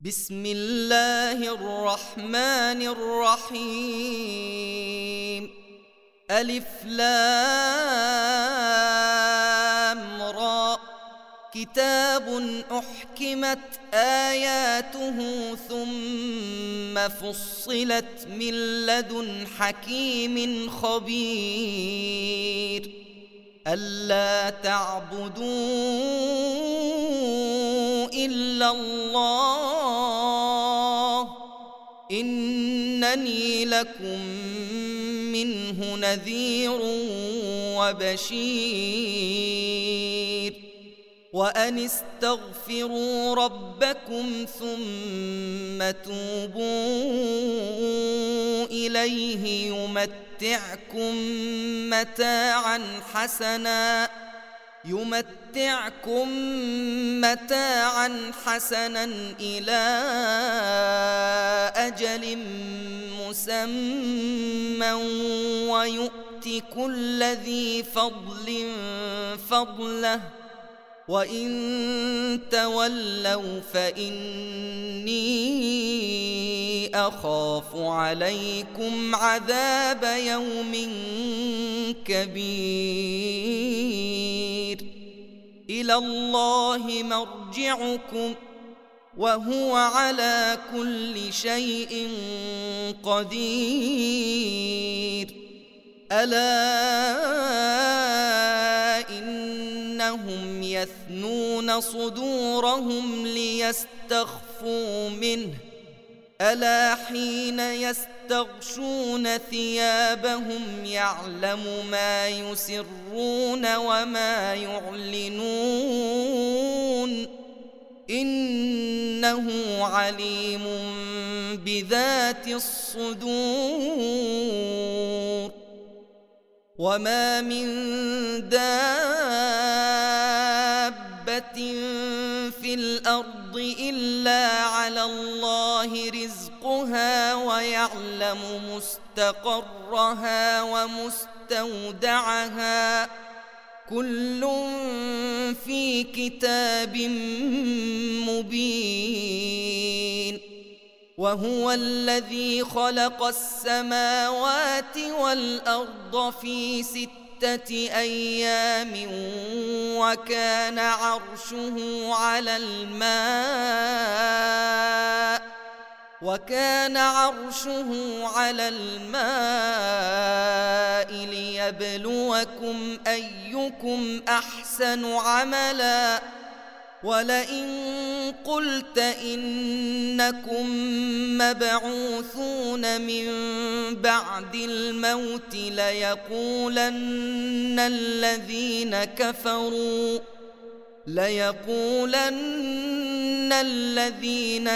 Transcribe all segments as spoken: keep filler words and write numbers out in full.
بسم الله الرحمن الرحيم. ألف لام را. كتاب أحكمت آياته ثم فصلت من لدن حكيم خبير. ألا تعبدوا إلا الله إنني لكم منه نذير وبشير. وأن استغفروا ربكم ثم توبوا إليه يمتعكم متاعا حسنا يمتعكم متاعا حسنا إلى أجل مسمى ويؤت كل ذي فضل فضله. وإن تولوا فإني أخاف عليكم عذاب يوم كبير. إلى الله مرجعكم وهو على كل شيء قدير. ألا إنهم يثنون صدورهم ليستخفوا منه ألا حين يستغشون ثيابهم يعلم ما يسرون وما يعلنون إنه عليم بذات الصدور. وما من دابة في الأرض إلا على الله رزقها ويعلم مستقرها ومستودعها كل في كتاب مبين. وهو الذي خلق السماوات والأرض في ستة أيام وكان عرشه على الماء وكان عرشه على الماء ليبلوكم أيكم أحسن عملا. ولئن قلت إنكم مبعوثون من بعد الموت ليقولن الذين كفروا ليقولن الذين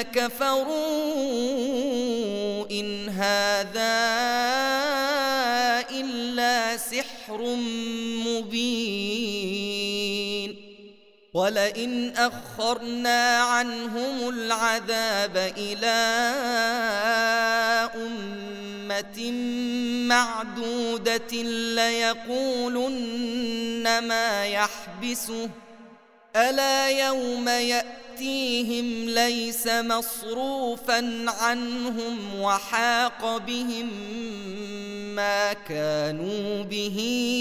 كفروا إن هذا إلا سحر مبين. ولئن أخرنا عنهم العذاب إلى أمة معدودة ليقولن ما يحبسه ألا يوم يأتيهم ليس مصروفا عنهم وحاق بهم ما كانوا به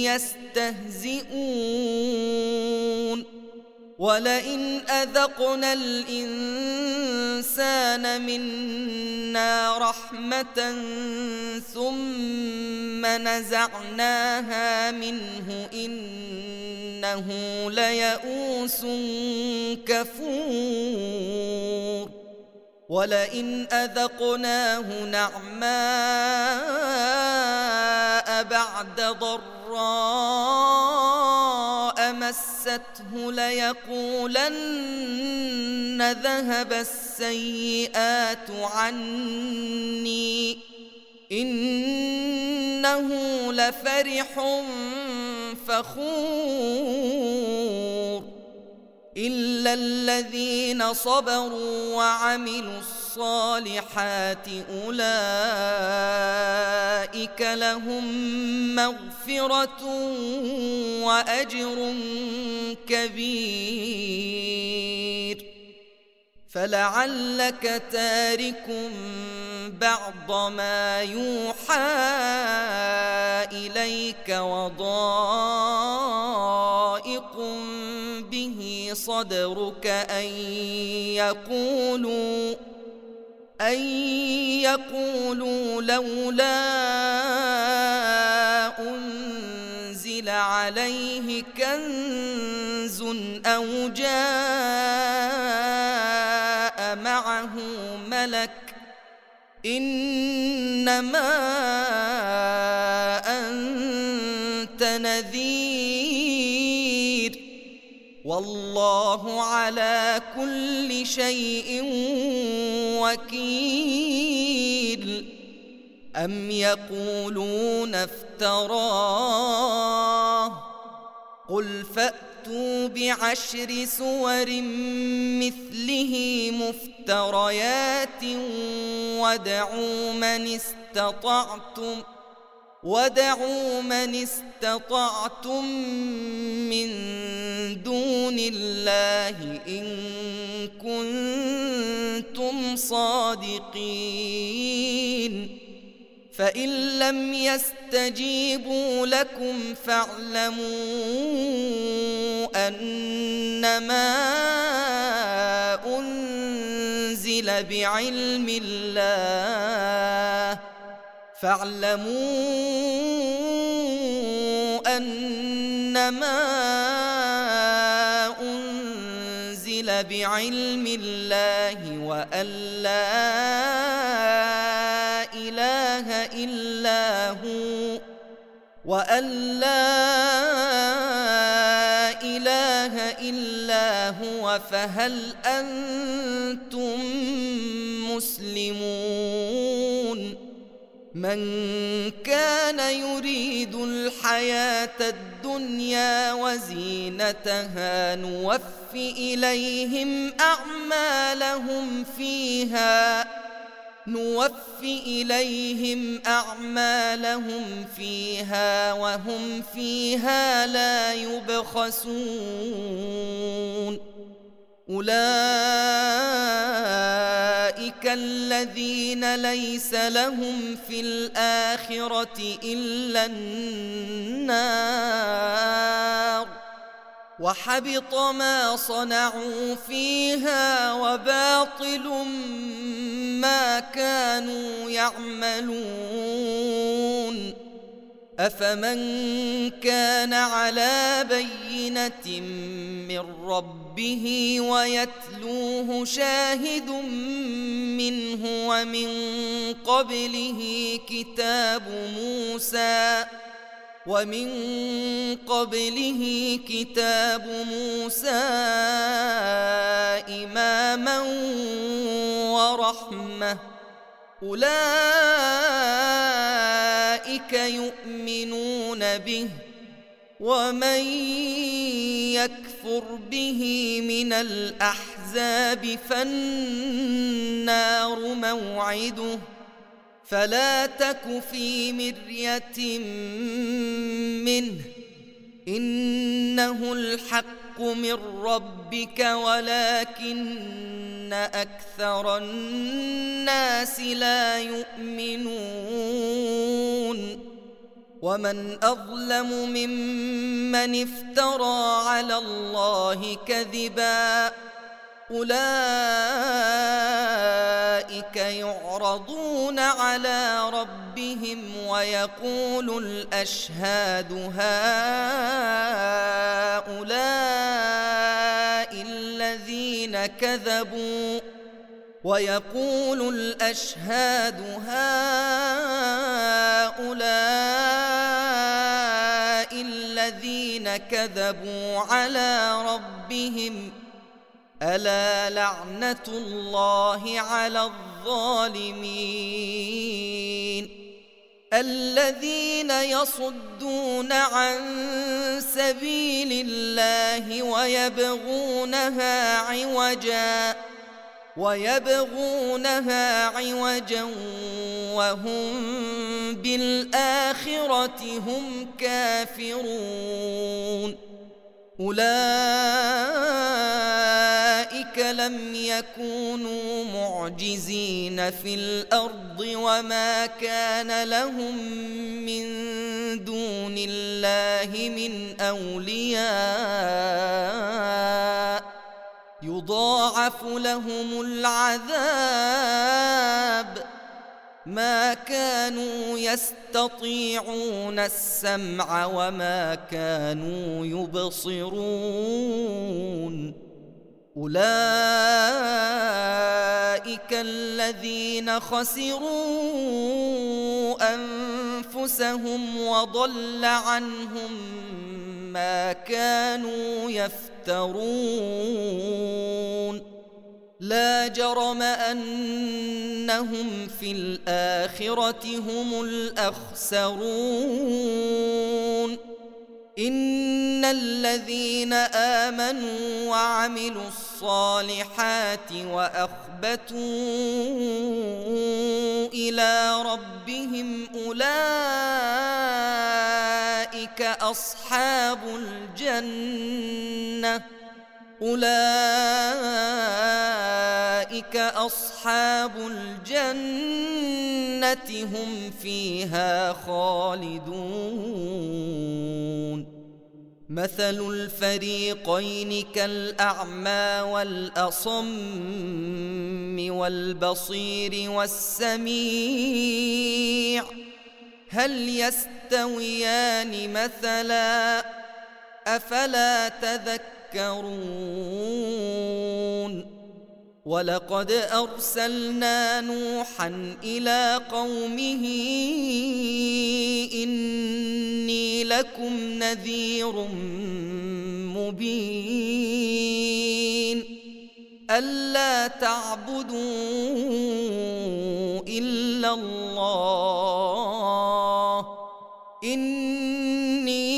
يستهزئون. ولئن أذقنا الإنسان منا رحمة ثم نزعناها منه إنه ليئوس كفور. ولئن أذقناه نعماء بعد ضراء مسته ليقولن ذهب السيئات عني إنه لفرح فخور. إلا الذين صبروا وعملوا الصالحات أولئك لهم مغفرة وأجر كبير. فلعلك تارك بعض ما يوحى إليك وضائق به صدرك أن يقولوا أن يقولوا لولا أنزل عليه كنز أو جاء معه ملك إنما أنت نذير والله على كل شيء وكيل أم يقولون افتراه قل فأتوا بعشر سور مثله مفتريات وادعوا من استطعتم وادعوا من استطعتم من دون الله إن كنتم صادقين فإن لم يستجيبوا لكم فاعلموا أنما أنزل بعلم الله فاعلموا أنما أنزل بعلم الله وأن لا إله إلا هو وأن لا إله إلا هو فهل أنتم مسلمون من كان يريد الحياة الدنيا وزينتها نوف إليهم أعمالهم فيها نوف إليهم أعمالهم فيها وهم فيها لا يبخسون أولئك الذين ليس لهم في الآخرة إلا النار وحبط ما صنعوا فيها وباطل ما كانوا يعملون أفمن كان على بينة من ربه ويتلوه شاهد منه ومن قبله كتاب موسى ومن قبله كتاب موسى إماما ورحمة أولئك يؤمنون به ومن يكفر به من الأحزاب فالنار موعده فلا تك في مرية منه إنه الحق من ربك ولكن أكثر الناس لا يؤمنون ومن أظلم ممن افترى على الله كذبا أولئك يعرضون على ربهم ويقول الأشهاد هؤلاء الذين كذبوا ويقول الأشهاد هؤلاء الذين كذبوا على ربهم ألا لعنة الله على الظالمين الذين يصدون عن سبيل الله ويبغونها عوجا ويبغونها عوجا وهم بالآخرة هم كافرون أولئك فلم يكونوا معجزين في الأرض وما كان لهم من دون الله من أولياء يضاعف لهم العذاب ما كانوا يستطيعون السمع وما كانوا يبصرون أولئك الذين خسروا أنفسهم وضل عنهم ما كانوا يفترون لا جرم أنهم في الآخرة هم الأخسرون إن الذين آمنوا وعملوا الصالحات وأخبتوا إلى ربهم أولئك أصحاب الجنة أولئك أصحاب الجنة هم فيها خالدون مثل الفريقين كالأعمى والأصم والبصير والسميع هل يستويان مثلا أفلا تذكرون ولقد أرسلنا نوحا إلى قومه إني لكم نذير مبين ألا تعبدوا إلا الله إني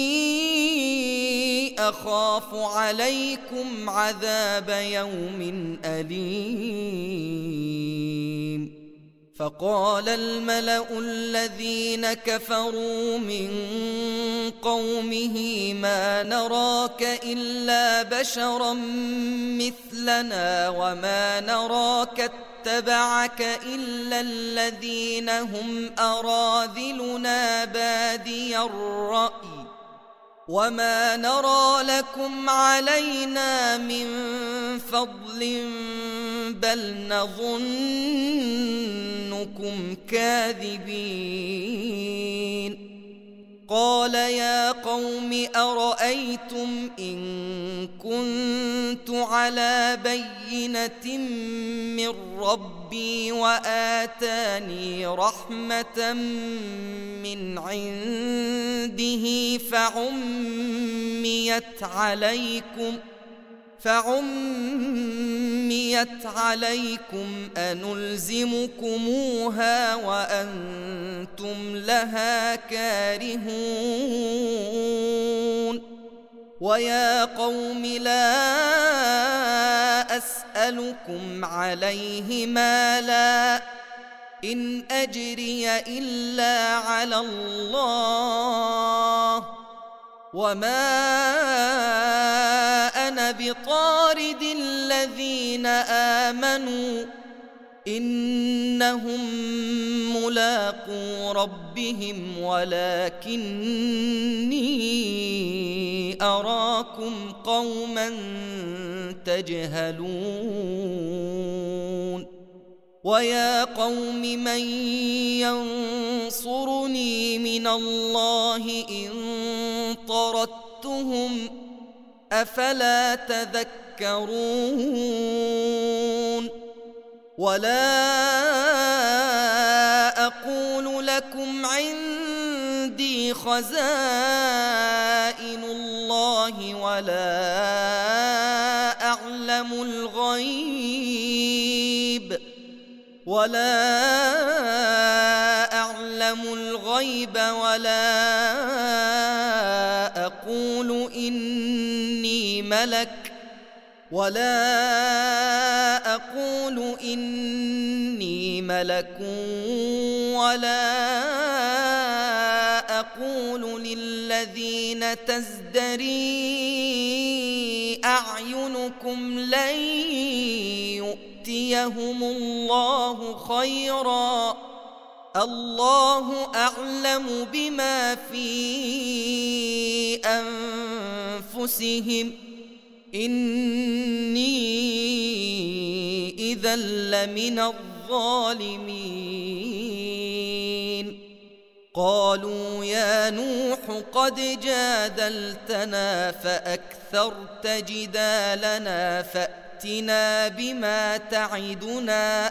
أخاف عليكم عذاب يوم أليم فقال الملأ الذين كفروا من قومه ما نراك إلا بشرا مثلنا وما نراك اتبعك إلا الذين هم أراذلنا بادي الرأي وما نرى لكم علينا من فضل بل نظنكم كاذبين قال يا قوم أرأيتم إن كنت على بينة من ربي وآتاني رحمة من عنده فعميت عليكم فعميت عليكم أنلزمكموها وأنتم لها كارهون ويا قوم لا أسألكم عليه مالا إن أجري إلا على الله وما أنا بطارد الذين آمنوا إنهم ملاقو ربهم ولكني أراكم قوما تجهلون ويا قوم من ينصرني من الله إن طردتهم أفلا تذكرون ولا أقول لكم عندي خزائن الله ولا أعلم الغيب ولا أعلم الغيب ولا أقول إني ملك ولا أقول إني ملك ولا أقول للذين تزدري أعينكم لن يؤتيهم الله خيرا، الله أعلم بما في أنفسهم، إني إذا لمن الظالمين. قالوا يا نوح قد جادلتنا فأكثرت جدالنا فأتنا بما تعدنا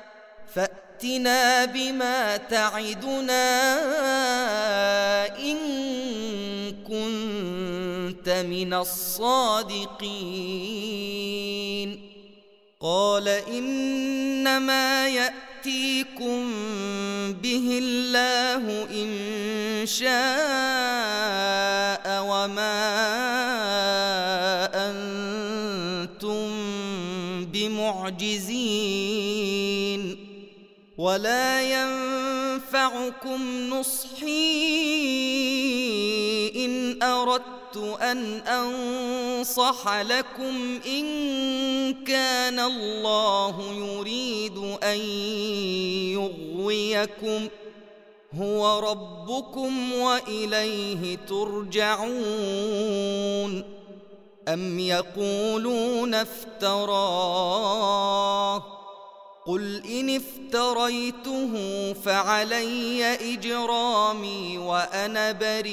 فأتنا بما تعدنا إن كنت من الصادقين. قال إنما يأتيكم به الله إن شاء وما أنتم بمعجزين، ولا ينفعكم نصحي إن أردت أن أنصح لكم إن كان الله يريد أن يغويكم، هو ربكم وإليه ترجعون. أم يقولون افتراه، قل إن افتريته فعلي إجرامي وأنا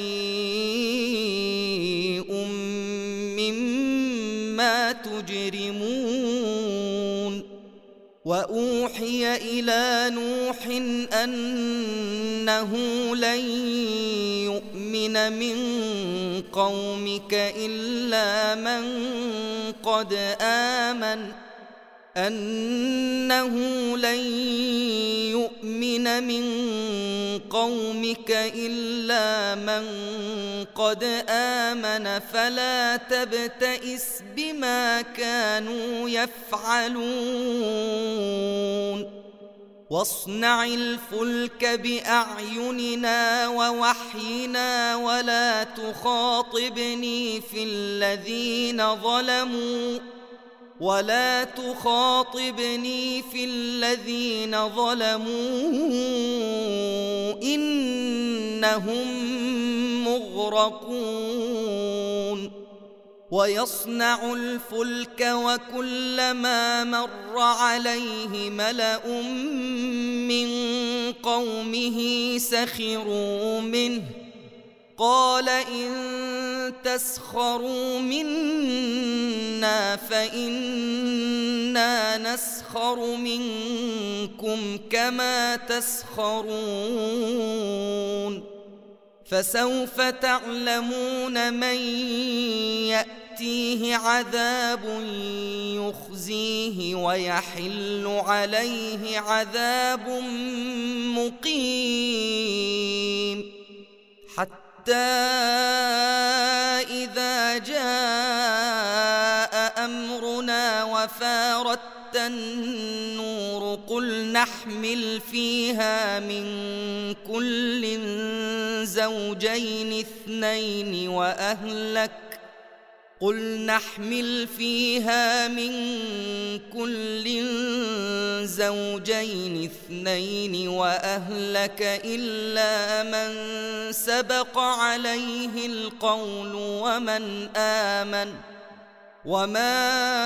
بريء مما تجرمون. وأوحي إلى نوح أنه لن يؤمن من قومك إلا من قد آمن أنه لن يؤمن من قومك إلا من قد آمن فلا تبتئس بما كانوا يفعلون. واصنع الفلك بأعيننا ووحينا ولا تخاطبني في الذين ظلموا ولا تخاطبني في الذين ظلموا إنهم مغرقون. ويصنع الفلك وكلما مر عليه ملأ من قومه سخروا منه قال إن تسخروا منا فإنا نسخر منكم كما تسخرون. فسوف تعلمون من يأتيه عذاب يخزيه ويحل عليه عذاب مقيم. حتى إذا جاء أمرنا وفارت النور قل نحمل فيها من كل زوجين اثنين وأهلك قل نحمل فيها من كل زوجين اثنين وأهلك إلا من سبق عليه القول ومن آمن وما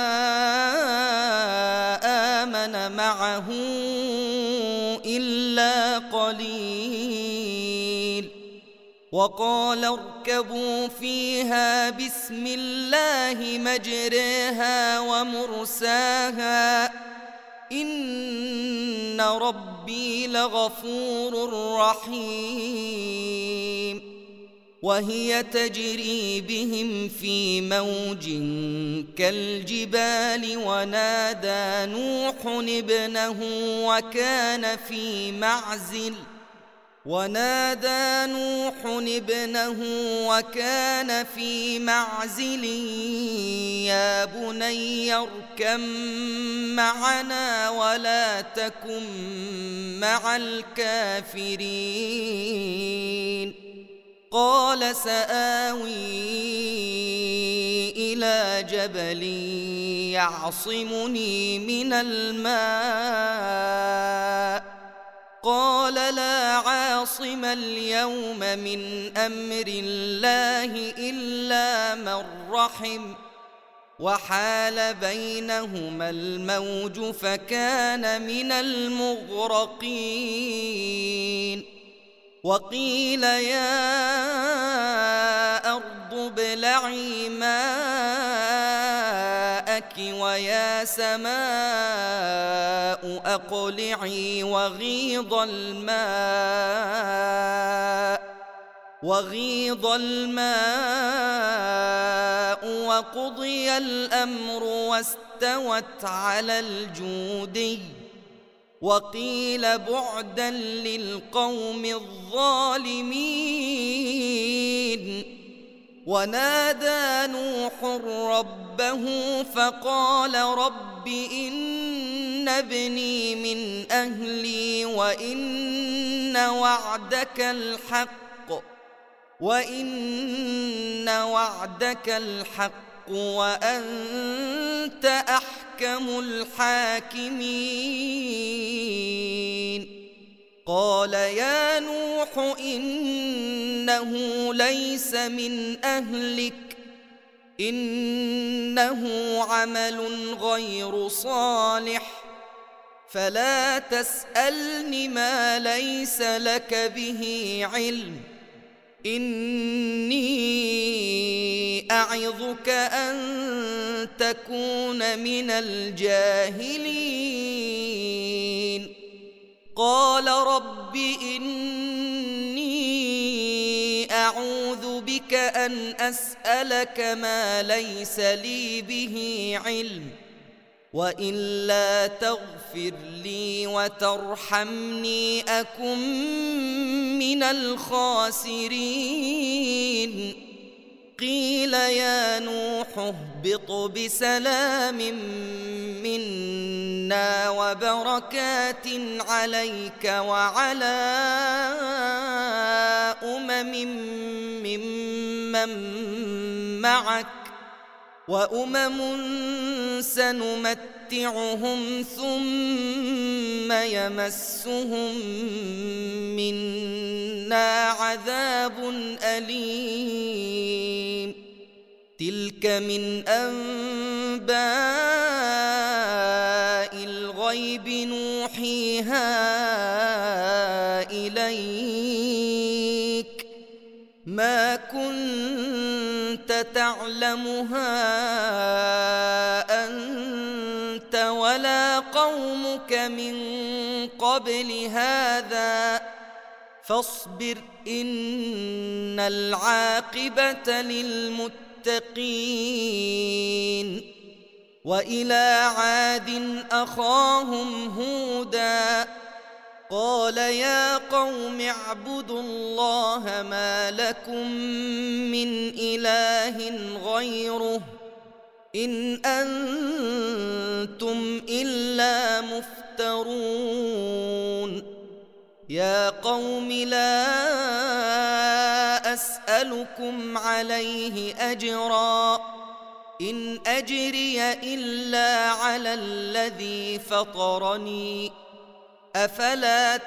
آمن معه إلا قليل. وقال اركبوا فيها بسم الله مجريها ومرساها إن ربي لغفور رحيم. وهي تجري بهم في موج كالجبال ونادى نوح ابنه وكان في معزل ونادى نوح ابنه وكان في معزل يا بني اركب معنا ولا تكن مع الكافرين. قال سآوي إلى جبل يعصمني من الماء قال لا عاصم اليوم من أمر الله إلا من رحم وحال بينهما الموج فكان من المغرقين وقيل يا أرض ابلعي ماءك ويا سماء أقلعي وغيض الماء وغيض الماء وقضي الأمر واستوت على الجودي وقيل بعدا للقوم الظالمين ونادى نوح ربه فقال رب إن ابني من أهلي وإن وعدك الحق وإن وعدك الحق وأنت أحكم الحاكمين قال يا نوح إنه ليس من أهلك إنه عمل غير صالح فلا تسألني ما ليس لك به علم إني أعظك أن تكون من الجاهلين قال رب إني أعوذ بك أن أسألك ما ليس لي به علم وإلا تغفر لي وترحمني أكن من الخاسرين قيل يا نوح اهبط بسلام منا وبركات عليك وعلى أمم ممن معك وأمم سنمتعهم ثم يمسهم منا عذاب أليم تلك من أنباء الغيب نوحيها إليك ما كنت تعلمها أنت ولا قومك من قبل هذا فاصبر إن العاقبة للمتقين وإلى عاد أخاهم هودا قال يا قوم اعبدوا الله ما لكم من إله غيره إن أنتم إلا مفترون يا قوم لا أسألكم عليه أجرا إن أجري إلا على الذي فطرني أفلا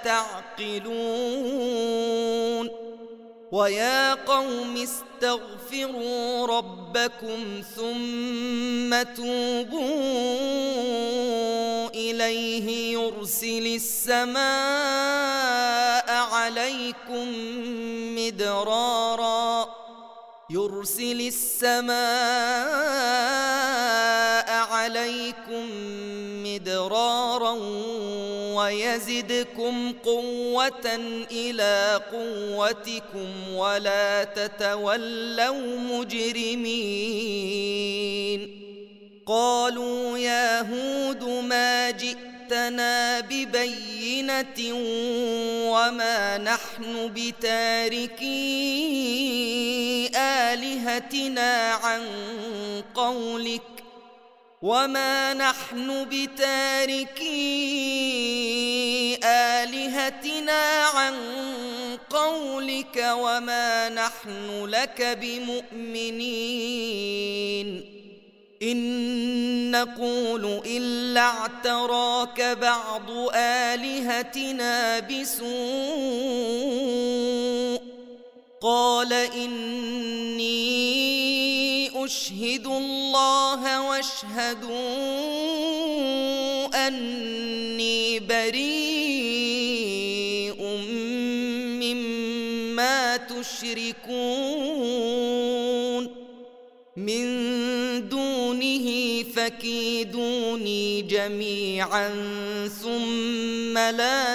تعقلون ويا قوم استغفروا ربكم ثم توبوا إليه يرسل السماء عليكم مدرارا يرسل السماء عليكم مدرارا ويزدكم قوة إلى قوتكم ولا تتولوا مجرمين قالوا يا هود ما جئتنا ببينة وما نحن بتاركي آلهتنا عن قولك وما نحن بتاركي آلهتنا عن قولك قولك وما نحن لك بمؤمنين إن نقول إلا اعتراك بعض آلهتنا بسوء قال إني أشهد الله واشهدوا أني بريء مما تشركون من دونه فكيدوني جميعا ثم لا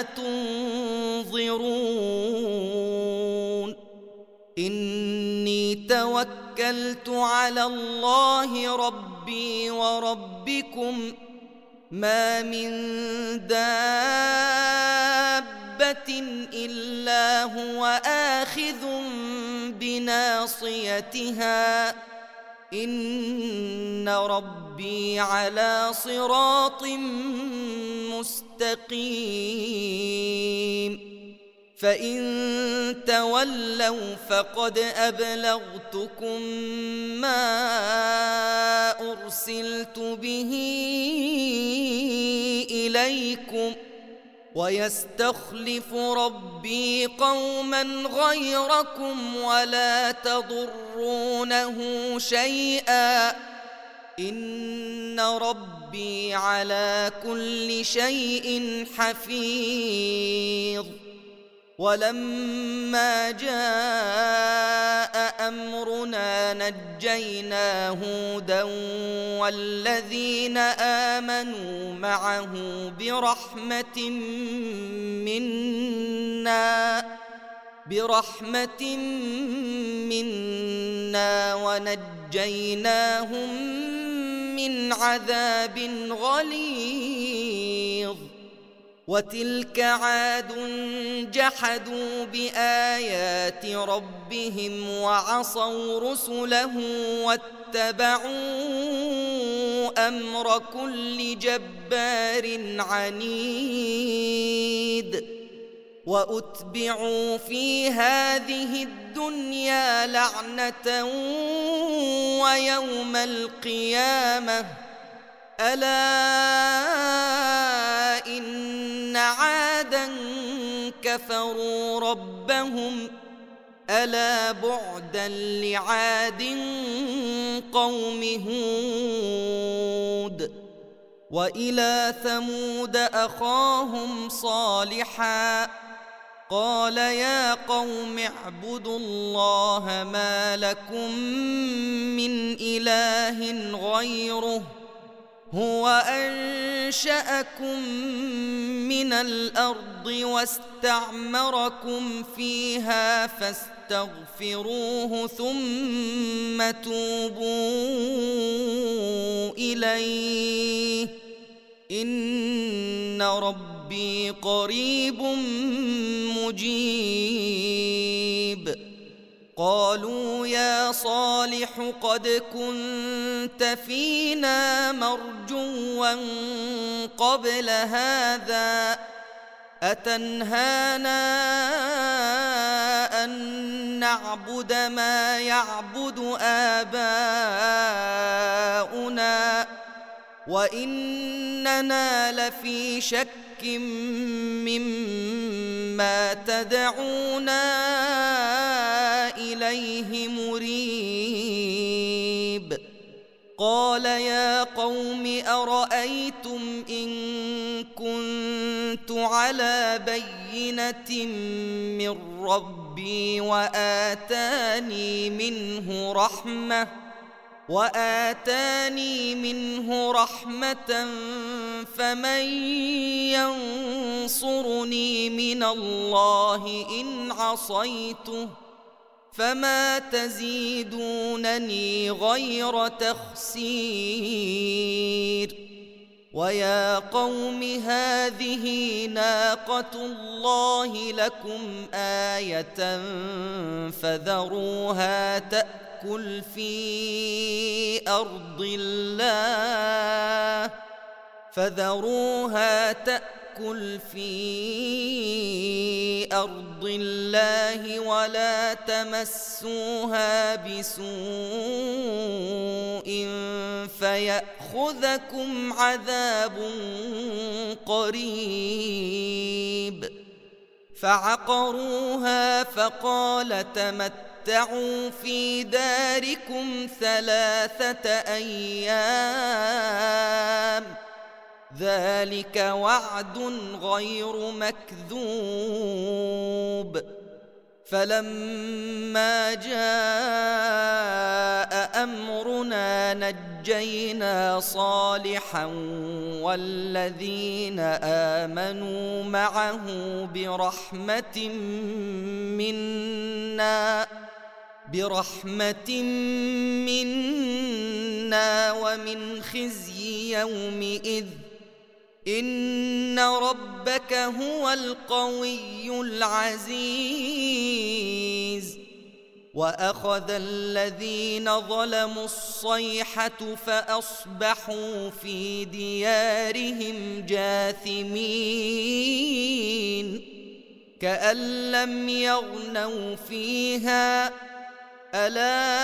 تنظرون إني توكلت على الله ربي وربكم ما من دابة إلا هو آخذ بناصيتها إن ربي على صراط مستقيم فإن تولوا فقد أبلغتكم ما أرسلت به إليكم ويستخلف ربي قوما غيركم ولا تضرونه شيئا إن ربي على كل شيء حفيظ ولما جاء أمرنا نجينا هودا والذين آمنوا معه برحمة منا برحمة منا ونجيناهم من عذاب غليظ وتلك عاد جحدوا بآيات ربهم وعصوا رسله واتبعوا أمر كل جبار عنيد وأتبعوا في هذه الدنيا لعنة ويوم القيامة ألا إن عادا كفروا ربهم ألا بعدا لعاد قوم هود وإلى ثمود أخاهم صالحا قال يا قوم اعبدوا الله ما لكم من إله غيره هو أنشأكم من الأرض واستعمركم فيها فاستغفروه ثم توبوا إليه إن ربي قريب مجيب قالوا يا صالح قد كنت فينا مرجوا قبل هذا أتنهانا أن نعبد ما يعبد آباؤنا وإننا لفي شك مما تدعونا إليه مريب قال يا قوم أرأيتم إن كنت على بينة من ربي وآتاني منه رحمة وآتاني منه رحمة فمن ينصرني من الله إن عصيته فما تزيدونني غير تخسير ويا قوم هذه ناقة الله لكم آية فذروها تأكل في أرض الله فذروها تأكل في أرض الله ولا تمسوها بسوء فيأخذكم عذاب قريب. فعقروها فقال تمتعوا في داركم ثلاثة أيام ذلك وعد غير مكذوب. فلما جاء أمرنا نجينا صالحا والذين آمنوا معه برحمة منا برحمة منا ومن خزي يومئذ إن ربك هو القوي العزيز. وأخذ الذين ظلموا الصيحة فأصبحوا في ديارهم جاثمين كأن لم يغنوا فيها ألا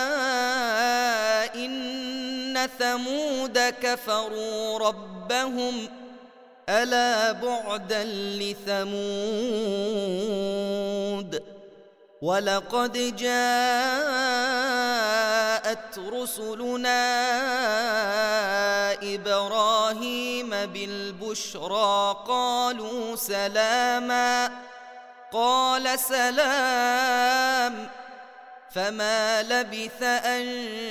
إن ثمود كفروا ربهم ألا بعدا لثمود. ولقد جاءت رسلنا إبراهيم بالبشرى قالوا سلاما قال سلام فما لبث أن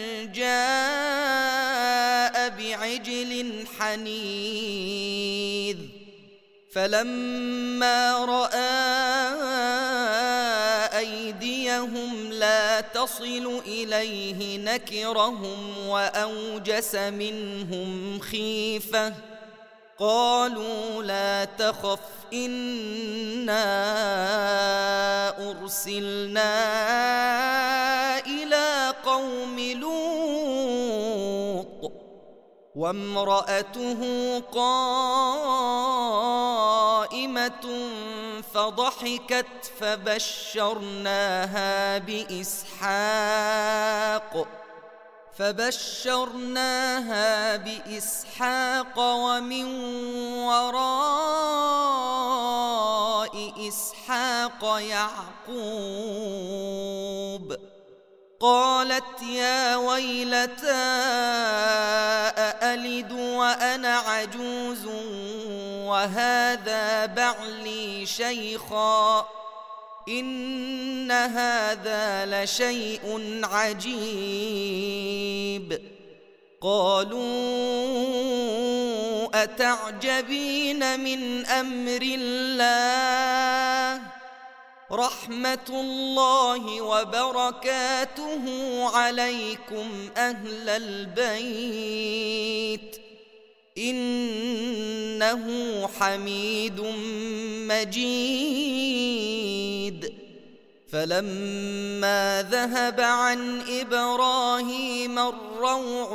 جاء بعجل حنيذ. فلما رأى أيديهم لا تصل إليه نكرهم وأوجس منهم خيفة قالوا لا تخف إنا أرسلنا إلى قوم لوط وامرأته قائمة فضحكت فبشرناها بإسحاق فبشرناها بإسحاق ومن وراء إسحاق يعقوب. قالت يا ويلتى أألد وأنا عجوز وهذا بعلي شيخا إن هذا لشيء عجيب. قالوا أتعجبين من أمر الله رحمة الله وبركاته عليكم أهل البيت إنه حميد مجيد. فلما ذهب عن إبراهيم الروع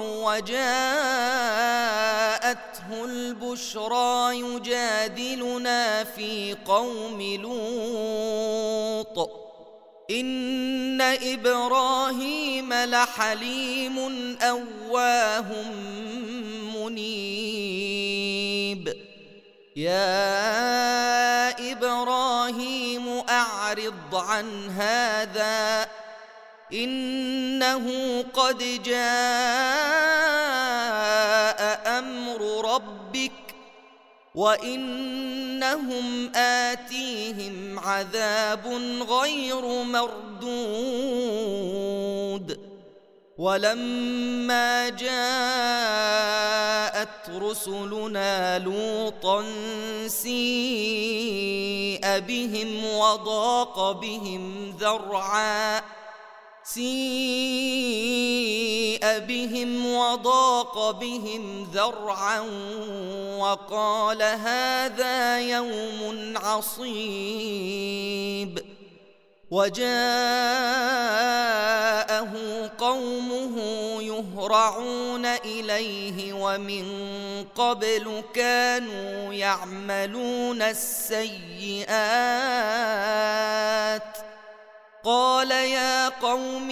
وجاءته البشرى يجادلنا في قوم لوط إن إبراهيم لحليم أواه منيب. يا إبراهيم أعرض عن هذا إنه قد جاء أمر ربك وإنهم آتيهم عذاب غير مردود. ولما جاءت رسلنا لوطا سيء بهم وضاق بهم ذرعا سيء بهم وضاق بهم ذرعا وقال هذا يوم عصيب وجاءه قومه يهرعون إليه ومن قبل كانوا يعملون السيئات قال يا قوم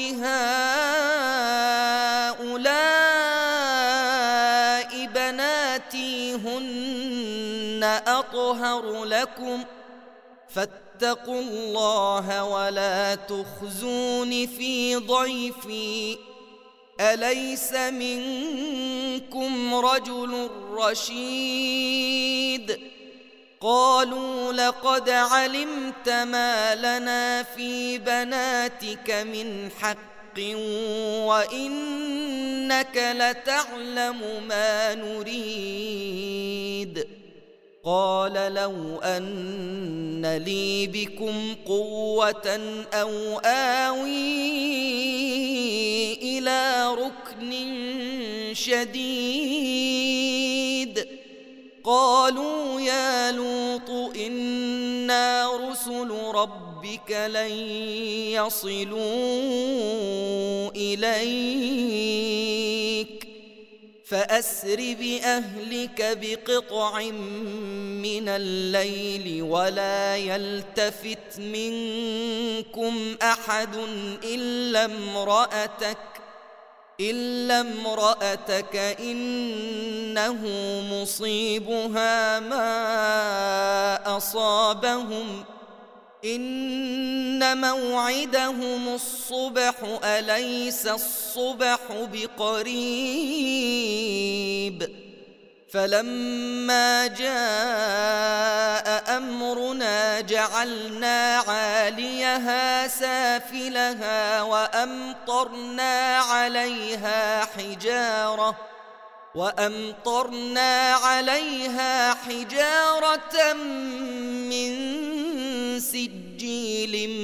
هؤلاء بناتي هن أطهر لكم فاتقوا الله ولا تخزون في ضيفي أليس منكم رجل رشيد قالوا لقد علمت ما لنا في بناتك من حق وإنك لتعلم ما نريد قال لو أن لي بكم قوة أو آوي إلى ركن شديد قالوا يا لوط إنا رسل ربك لن يصلوا إليك فأسر بأهلك بقطع من الليل ولا يلتفت منكم أحد إلا امرأتك إلا امرأتك إنه مصيبها ما أصابهم إن موعدهم الصبح أليس الصبح بقريب فلما جاء أمرنا جعلنا عاليها سافلها وأمطرنا عليها حجارة وأمطرنا عليها حجارة من سجيل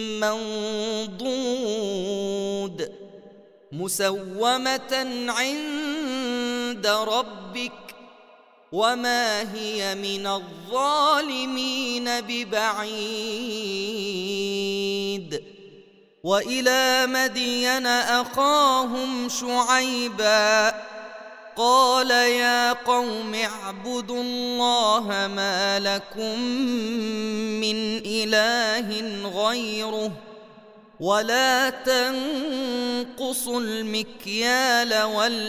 منضود مسومة عند ربك وما هي من الظالمين ببعيد وإلى مدين أخاهم شعيبا قال يا قوم اعبدوا الله ما لكم من إله غيره ولا تنقصوا المكيال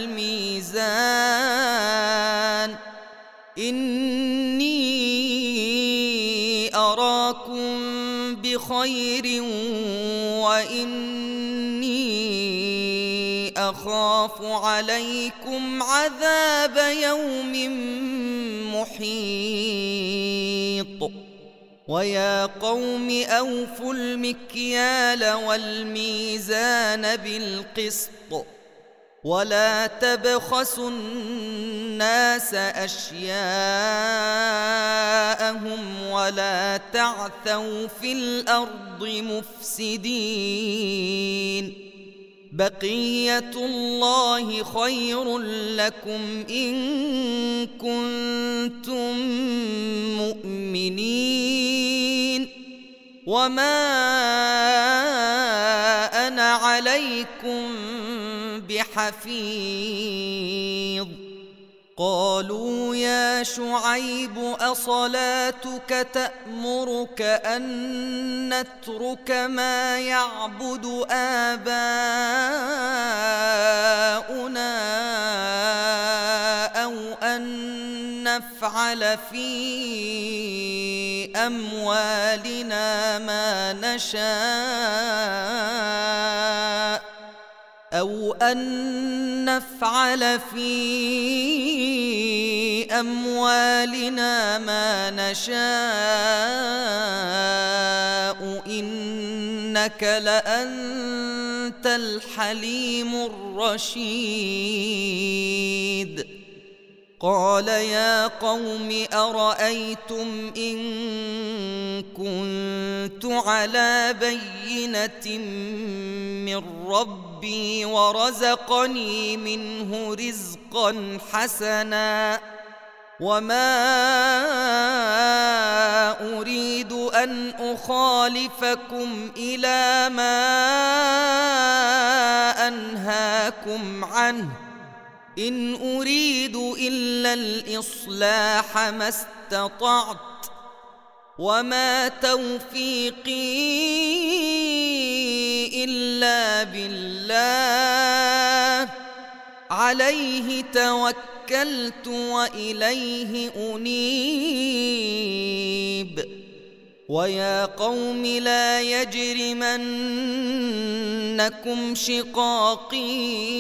والميزان إني أراكم بخير وإني أخاف عليكم عذاب يوم محيط ويا قوم أوفوا المكيال والميزان بالقسط ولا تبخسوا الناس أشياءهم ولا تعثوا في الأرض مفسدين بقية الله خير لكم إن كنتم مؤمنين وما أنا عليكم بحفيظ قالوا يا شعيب أصلاتك تأمرك أن نترك ما يعبد آباؤنا أو أن نفعل في أموالنا ما نشاء أو أن نفعل في أموالنا ما نشاء إنك لأنت الحليم الرشيد قال يا قوم أرأيتم إن كنت على بينة من ربي ورزقني منه رزقا حسنا وما أريد أن أخالفكم إلى ما أنهاكم عنه، إن أريد إلا الإصلاح ما استطعت، وما توفيقي إلا بالله، عليه توكلت وإليه أنيب. ويا قوم لا يجرمنكم شقاقي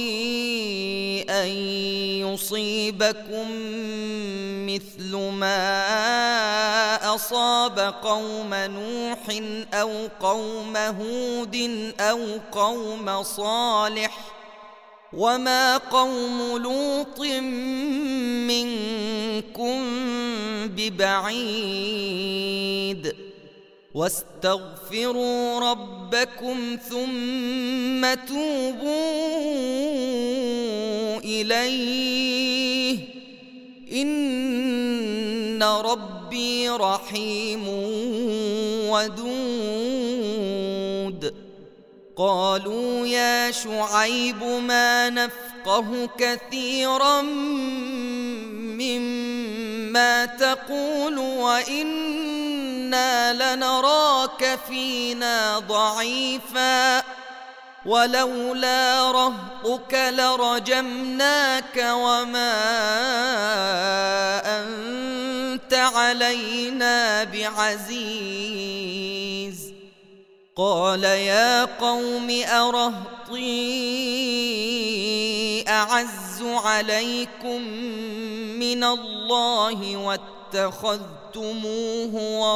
أن يصيبكم مثل ما أصاب قوم نوح أو قوم هود أو قوم صالح، وما قوم لوط منكم ببعيد. واستغفروا ربكم ثم توبوا إليه، إن ربي رحيم ودود. قالوا يا شعيب ما نفقه كثيرا مما تقول وإنا لنراك فينا ضعيفا، ولولا رهطك لرجمناك وما أنت علينا بعزيز. قال يا قوم أرهطي أعز عليكم من الله واتخذتموه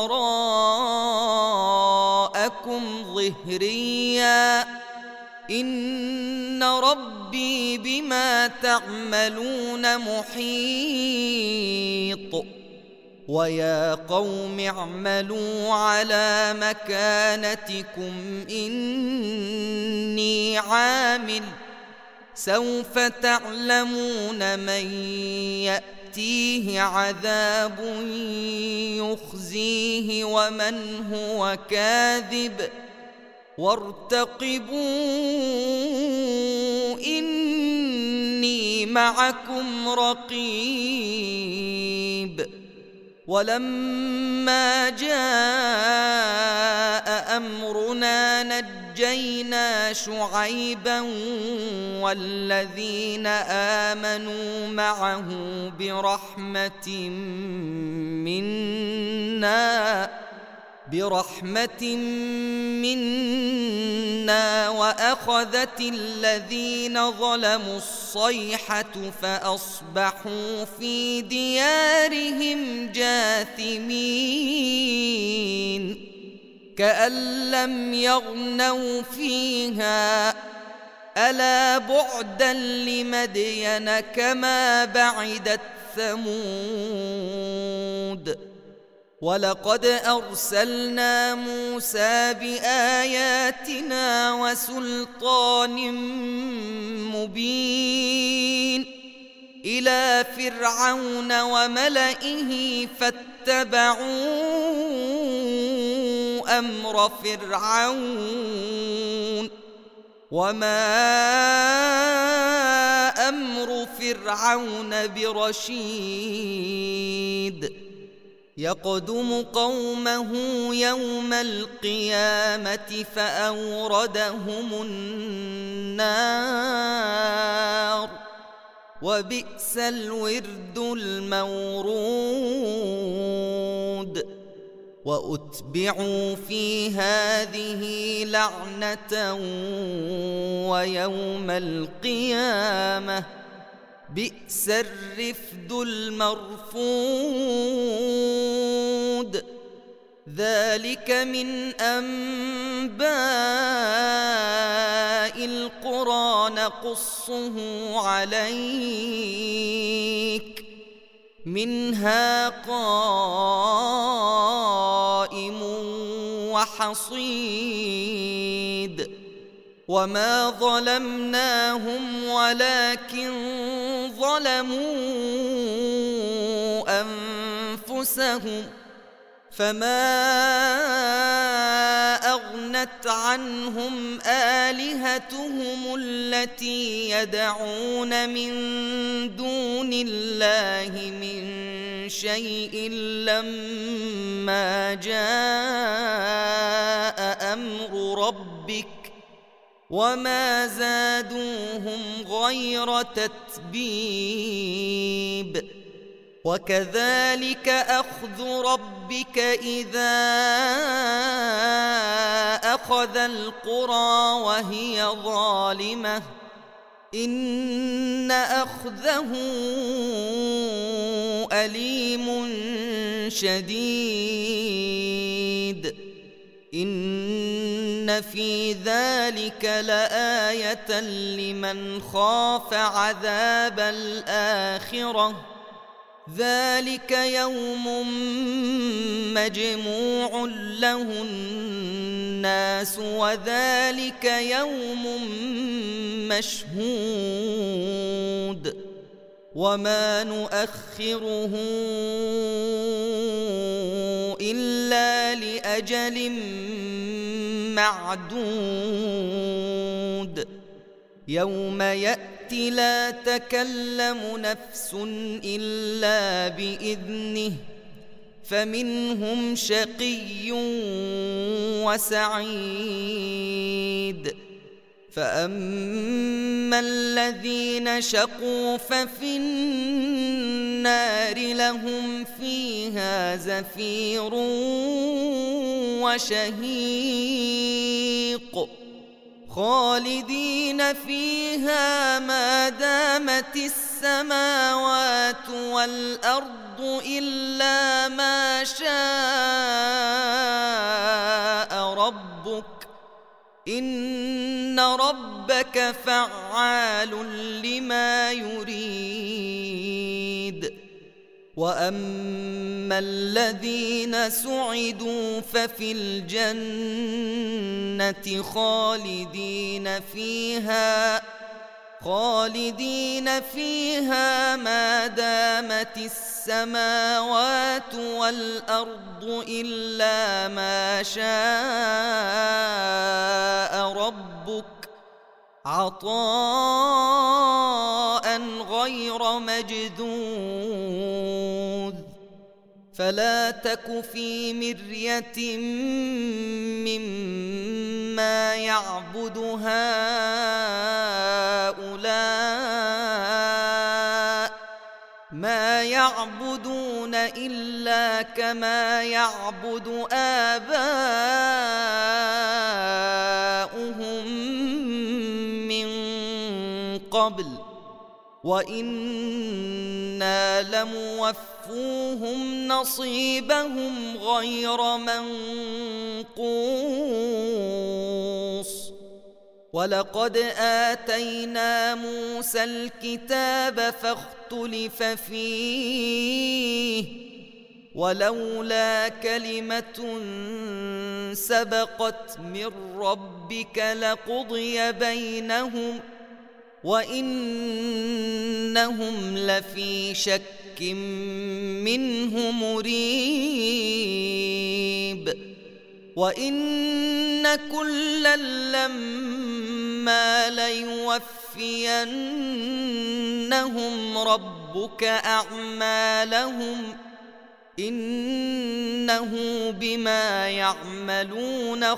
وراءكم ظهريا، إن ربي بما تعملون محيط. ويا قوم اعملوا على مكانتكم إني عامل، سوف تعلمون من يأتيه عذاب يخزيه ومن هو كاذب، وارتقبوا إني معكم رقيب. ولما جاء أمرنا نجينا شعيبا والذين آمنوا معه برحمة منا برحمة منا وأخذت الذين ظلموا الصيحة فأصبحوا في ديارهم جاثمين، كأن لم يغنوا فيها، ألا بعدا لمدين كما بعدت ثمود. ولقد أرسلنا موسى بآياتنا وسلطان مبين إلى فرعون وملئه فاتبعوا أمر فرعون، وما أمر فرعون برشيد، يقدم قومه يوم القيامة فأوردهم النار، وبئس الورد المورود. وأتبعوا في هذه لعنة ويوم القيامة بئس الرفد المرفود. ذلك من أنباء القرى نقصه عليك، منها قائم وحصيد. وما ظلمناهم ولكن ظلموا أنفسهم، فما أغنت عنهم آلهتهم التي يدعون من دون الله من شيء لما جاء أمر ربك وما زادوهم غير تتبيب وكذلك أخذ ربك إذا أخذ القرى وهي ظالمة إن أخذه أليم شديد إن في ذلك لآية لمن خاف عذاب الآخرة ذلك يوم مجموع له الناس وذلك يوم مشهود وما نؤخره إلا لأجل معدود يوم يأتي لا تكلم نفس إلا بإذنه فمنهم شقي وسعيد فأما الذين شقوا ففي النار لهم فيها زفير وشهيق خالدين فيها ما دامت السماوات والأرض إلا ما شاء ربك إن ربك فعال لما يريد وأما الذين سعدوا ففي الجنة خالدين فيها خالدين فيها ما دامت السماوات والأرض إلا ما شاء ربك عطاء غير مجذوذ فلا تك في مرية مما يعبد هؤلاء ما يعبدون إلا كما يعبد آباؤهم من قبل وإنا لموفوهم نصيبهم غير منقوص ولقد آتينا موسى الكتاب فاختلف فيه ولولا كلمة سبقت من ربك لقضي بينهم وإنهم لفي شك منه مريب وإن كلا لما ليوفينهم ربك أعمالهم إنه بما يعملون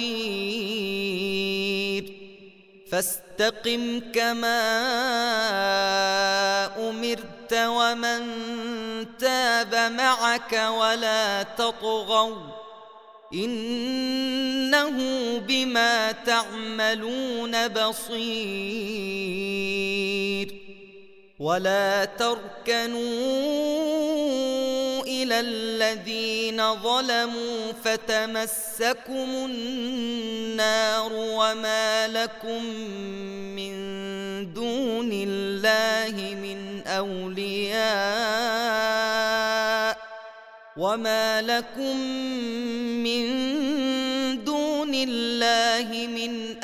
خبير فاستقم كما أمرت ومن تاب معك ولا تطغوا إنه بما تعملون بصير ولا تركنوا إلى الذين ظلموا فتمسكم النار وما لكم من دون الله من أولياء وما لكم من دون الله من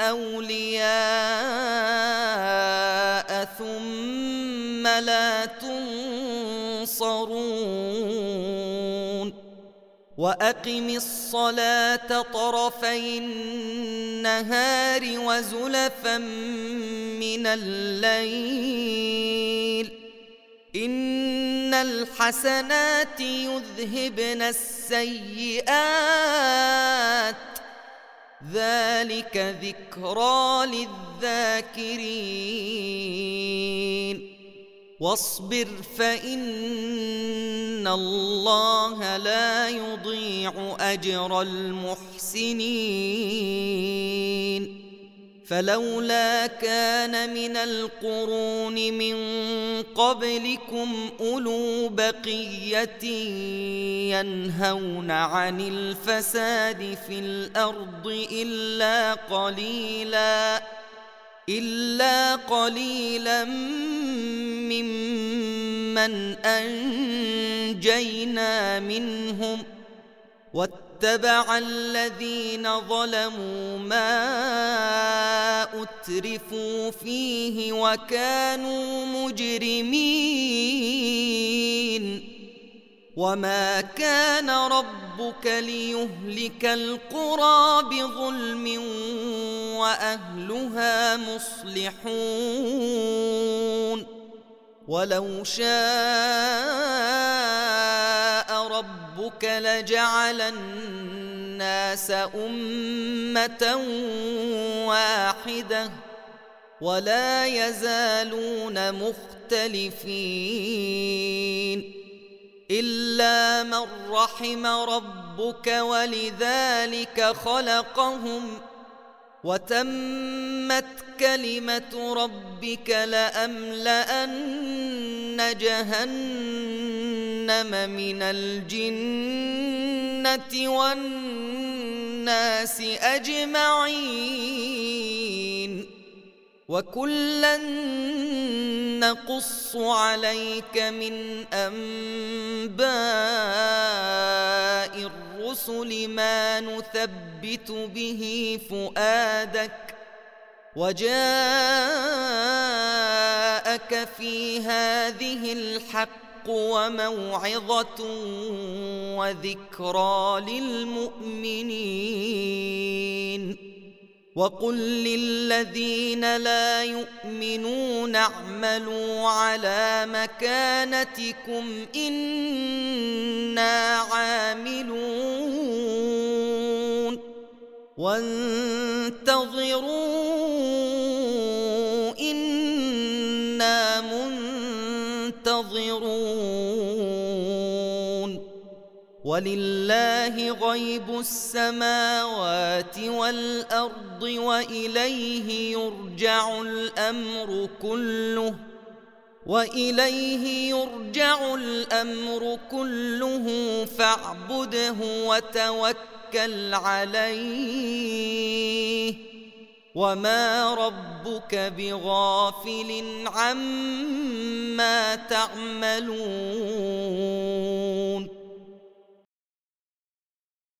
أولياء ثم لا تنصرون وأقم الصلاة طرفي النهار وزلفا من الليل إن الحسنات يذهبن السيئات ذلك ذكرى للذاكرين واصبر فإن الله لا يضيع أجر المحسنين فلولا كان من القرون من قبلكم أولو بقية ينهون عن الفساد في الأرض إلا قليلا إلا قليلا ممن أنجينا منهم واتبع الذين ظلموا ما أترفوا فيه وكانوا مجرمين وما كان ربك ليهلك القرى بظلم وأهلها مصلحون ولو شاء ربك لجعل الناس أمة واحدة ولا يزالون مختلفين إلا من رحم ربك ولذلك خلقهم وتمت كلمة ربك لأملأن جهنم من الجنة والناس أجمعين وكلا نقص عليك من أنباء الرسل ما نثبت به فؤادك وجاءك في هذه الحق وموعظة وذكرى للمؤمنين وقل للذين لا يؤمنون اعملوا على مكانتكم إنا عاملون وانتظروا إنا منتظرون ولله غيب السماوات والأرض وإليه يرجع الأمر كله وإليه يرجع الأمر كله فاعبده وتوكل عليه وما ربك بغافل عما تعملون